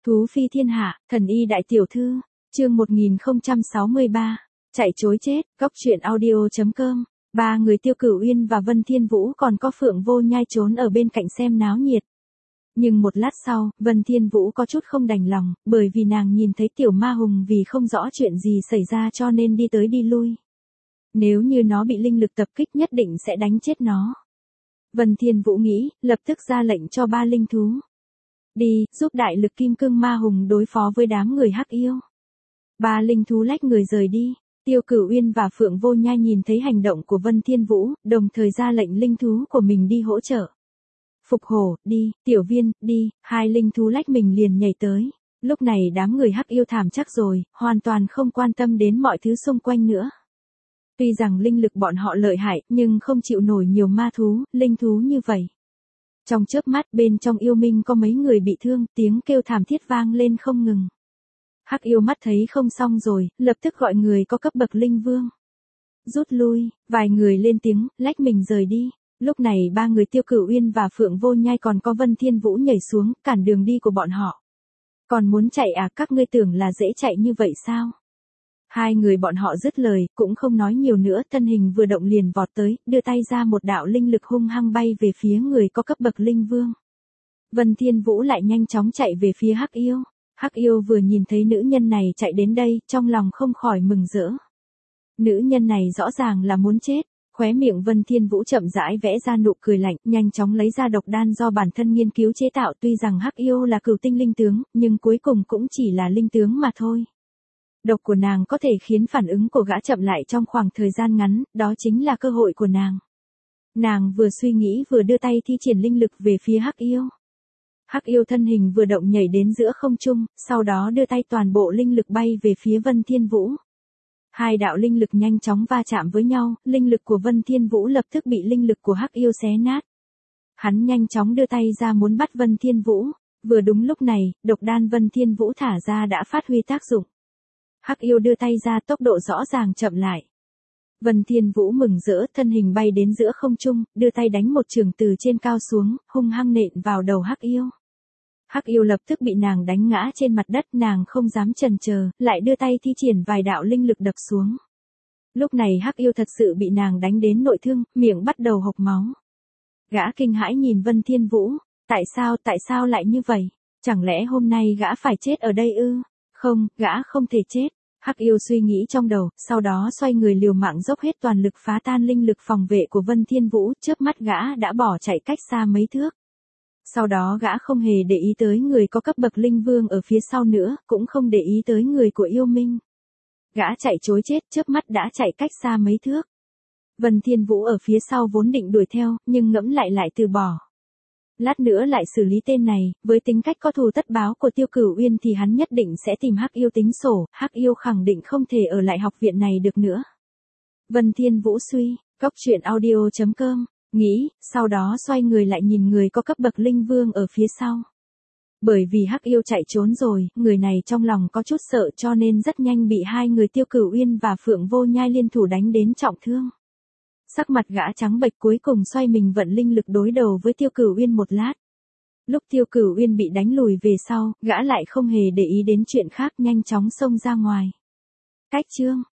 Thú phi thiên hạ, thần y đại tiểu thư, chương 1063, chạy chối chết, góc truyện audio.com, ba người Tiêu Cửu Uyên và Vân Thiên Vũ còn có Phượng Vô Nhai trốn ở bên cạnh xem náo nhiệt. Nhưng một lát sau, Vân Thiên Vũ có chút không đành lòng, bởi vì nàng nhìn thấy tiểu ma hùng vì không rõ chuyện gì xảy ra cho nên đi tới đi lui. Nếu như nó bị linh lực tập kích nhất định sẽ đánh chết nó. Vân Thiên Vũ nghĩ, lập tức ra lệnh cho ba linh thú. Đi, giúp đại lực kim cương ma hùng đối phó với đám người hắc yêu. Ba linh thú lách người rời đi. Tiêu Cửu Uyên và Phượng Vô Nhai nhìn thấy hành động của Vân Thiên Vũ, đồng thời ra lệnh linh thú của mình đi hỗ trợ. Phục Hổ, đi, Tiểu Viên, đi, hai linh thú lách mình liền nhảy tới. Lúc này đám người hắc yêu thảm chắc rồi, hoàn toàn không quan tâm đến mọi thứ xung quanh nữa. Tuy rằng linh lực bọn họ lợi hại, nhưng không chịu nổi nhiều ma thú, linh thú như vậy. Trong chớp mắt bên trong yêu minh có mấy người bị thương, tiếng kêu thảm thiết vang lên không ngừng. Hắc yêu mắt thấy không xong rồi, lập tức gọi người có cấp bậc linh vương. Rút lui, vài người lên tiếng, lách mình rời đi. Lúc này ba người Tiêu Cửu Uyên và Phượng Vô Nhai còn có Vân Thiên Vũ nhảy xuống, cản đường đi của bọn họ. Còn muốn chạy à, các ngươi tưởng là dễ chạy như vậy sao? Hai người bọn họ dứt lời, cũng không nói nhiều nữa, thân hình vừa động liền vọt tới, đưa tay ra một đạo linh lực hung hăng bay về phía người có cấp bậc linh vương. Vân Thiên Vũ lại nhanh chóng chạy về phía hắc yêu. Hắc yêu vừa nhìn thấy nữ nhân này chạy đến đây, trong lòng không khỏi mừng rỡ. Nữ nhân này rõ ràng là muốn chết. Khóe miệng Vân Thiên Vũ chậm rãi vẽ ra nụ cười lạnh, nhanh chóng lấy ra độc đan do bản thân nghiên cứu chế tạo. Tuy rằng hắc yêu là cửu tinh linh tướng, nhưng cuối cùng cũng chỉ là linh tướng mà thôi. Độc của nàng có thể khiến phản ứng của gã chậm lại trong khoảng thời gian ngắn, đó chính là cơ hội của nàng. Nàng vừa suy nghĩ vừa đưa tay thi triển linh lực về phía hắc yêu. Hắc yêu thân hình vừa động nhảy đến giữa không trung, sau đó đưa tay toàn bộ linh lực bay về phía Vân Thiên Vũ. Hai đạo linh lực nhanh chóng va chạm với nhau, linh lực của Vân Thiên Vũ lập tức bị linh lực của hắc yêu xé nát. Hắn nhanh chóng đưa tay ra muốn bắt Vân Thiên Vũ, vừa đúng lúc này, độc đan Vân Thiên Vũ thả ra đã phát huy tác dụng. Hắc yêu đưa tay ra, tốc độ rõ ràng chậm lại. Vân Thiên Vũ mừng rỡ, thân hình bay đến giữa không trung, đưa tay đánh một chưởng từ trên cao xuống, hung hăng nện vào đầu hắc yêu. Hắc yêu lập tức bị nàng đánh ngã trên mặt đất, nàng không dám chần chờ, lại đưa tay thi triển vài đạo linh lực đập xuống. Lúc này hắc yêu thật sự bị nàng đánh đến nội thương, miệng bắt đầu hộc máu. Gã kinh hãi nhìn Vân Thiên Vũ, tại sao lại như vậy? Chẳng lẽ hôm nay gã phải chết ở đây ư? Không, gã không thể chết. Hắc yêu suy nghĩ trong đầu, sau đó xoay người liều mạng dốc hết toàn lực phá tan linh lực phòng vệ của Vân Thiên Vũ, chớp mắt gã đã bỏ chạy cách xa mấy thước. Sau đó gã không hề để ý tới người có cấp bậc linh vương ở phía sau nữa, cũng không để ý tới người của yêu minh. Gã chạy chối chết, chớp mắt đã chạy cách xa mấy thước. Vân Thiên Vũ ở phía sau vốn định đuổi theo, nhưng ngẫm lại từ bỏ. Lát nữa lại xử lý tên này, với tính cách có thù tất báo của Tiêu Cửu Uyên thì hắn nhất định sẽ tìm hắc yêu tính sổ, hắc yêu khẳng định không thể ở lại học viện này được nữa. Vân Thiên Vũ suy, góc truyện audio.com, nghĩ, sau đó xoay người lại nhìn người có cấp bậc linh vương ở phía sau. Bởi vì hắc yêu chạy trốn rồi, người này trong lòng có chút sợ cho nên rất nhanh bị hai người Tiêu Cửu Uyên và Phượng Vô Nhai liên thủ đánh đến trọng thương. Sắc mặt gã trắng bệch, cuối cùng xoay mình vận linh lực đối đầu với Tiêu Cửu Uyên một lát. Lúc Tiêu Cửu Uyên bị đánh lùi về sau, gã lại không hề để ý đến chuyện khác, nhanh chóng xông ra ngoài. Cách chương